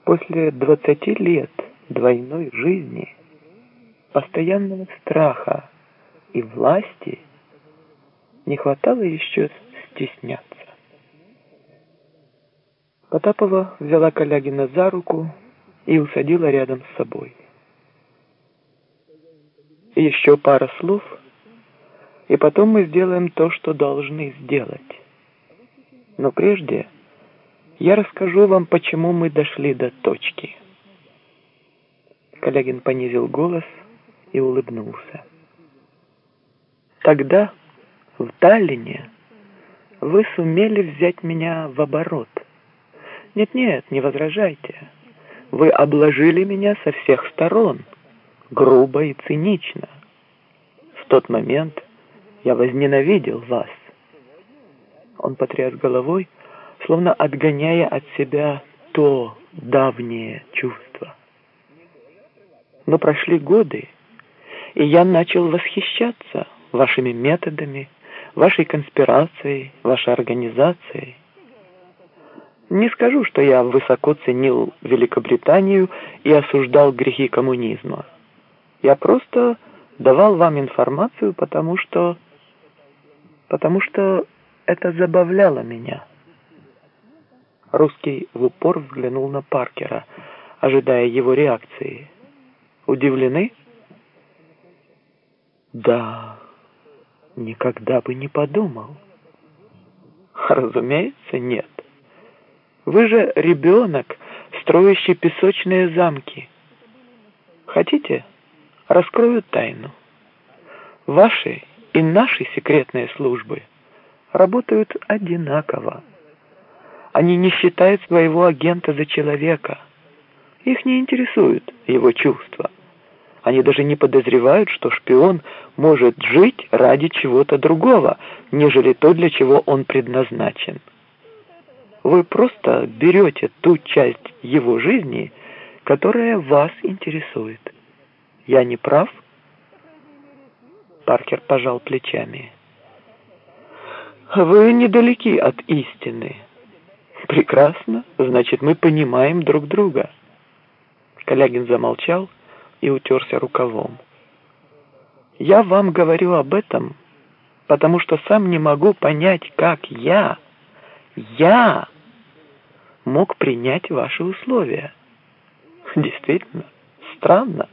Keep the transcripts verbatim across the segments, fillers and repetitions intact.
После двадцати лет двойной жизни, постоянного страха и власти не хватало еще стесняться. Потапова взяла Калягина за руку и усадила рядом с собой. Еще пара слов, и потом мы сделаем то, что должны сделать. Но прежде я расскажу вам, почему мы дошли до точки. Калягин понизил голос и улыбнулся. Тогда, в Таллине, вы сумели взять меня в оборот. Нет-нет, не возражайте. Вы обложили меня со всех сторон, грубо и цинично. В тот момент я возненавидел вас. Он потряс головой, словно отгоняя от себя то давнее чувство. Но прошли годы, и я начал восхищаться вашими методами, вашей конспирацией, вашей организацией. Не скажу, что я высоко ценил Великобританию и осуждал грехи коммунизма. Я просто давал вам информацию, потому что... потому что это забавляло меня. Русский в упор взглянул на Паркера, ожидая его реакции. Удивлены? Да, никогда бы не подумал. Разумеется, нет. Вы же ребенок, строящий песочные замки. Хотите, раскрою тайну. Ваши и наши секретные службы работают одинаково. Они не считают своего агента за человека. Их не интересуют его чувства. Они даже не подозревают, что шпион может жить ради чего-то другого, нежели то, для чего он предназначен. Вы просто берете ту часть его жизни, которая вас интересует. Я не прав? Паркер пожал плечами. Вы недалеки от истины. Прекрасно, значит, мы понимаем друг друга. Калягин замолчал и утерся рукавом. Я вам говорю об этом, потому что сам не могу понять, как я, я мог принять ваши условия. Действительно, странно.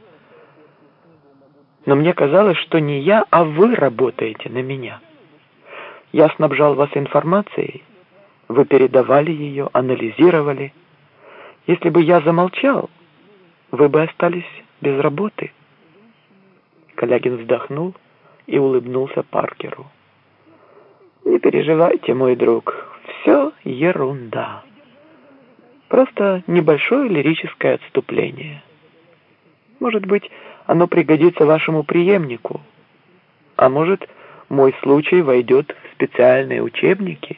Но мне казалось, что не я, а вы работаете на меня. Я снабжал вас информацией, вы передавали ее, анализировали. Если бы я замолчал, вы бы остались без работы. Калягин вздохнул и улыбнулся Паркеру. Не переживайте, мой друг, все ерунда. Просто небольшое лирическое отступление. Может быть, оно пригодится вашему преемнику, а может, мой случай войдет в специальные учебники.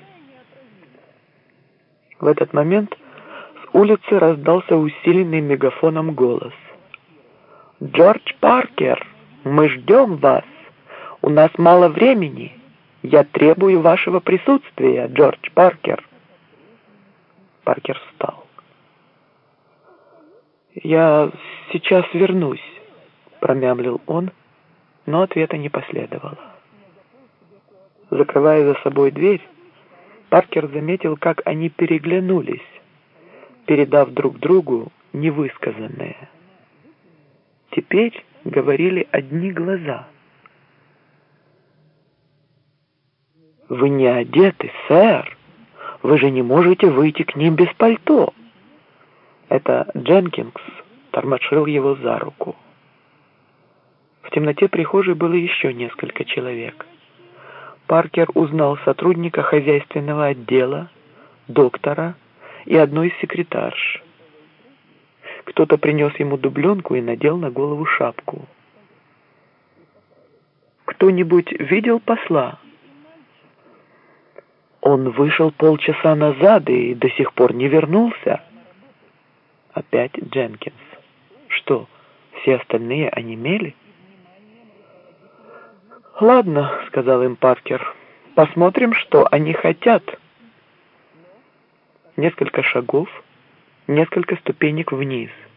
В этот момент с улицы раздался усиленный мегафоном голос. «Джордж Паркер, мы ждем вас. У нас мало времени. Я требую вашего присутствия, Джордж Паркер». Паркер встал. «Я сейчас вернусь», — промямлил он, но ответа не последовало. Закрывая за собой дверь, Паркер заметил, как они переглянулись, передав друг другу невысказанное. Теперь говорили одни глаза. «Вы не одеты, сэр. Вы же не можете выйти к ним без пальто». Это Дженкинс тормошил его за руку. В темноте прихожей было еще несколько человек. Паркер узнал сотрудника хозяйственного отдела, доктора и одну из секретарш. Кто-то принес ему дубленку и надел на голову шапку. «Кто-нибудь видел посла?» «Он вышел полчаса назад и до сих пор не вернулся». Опять Дженкинс. «Что, все остальные онемели?» «Ладно», — сказал им Паркер, — «посмотрим, что они хотят». Несколько шагов, несколько ступенек вниз.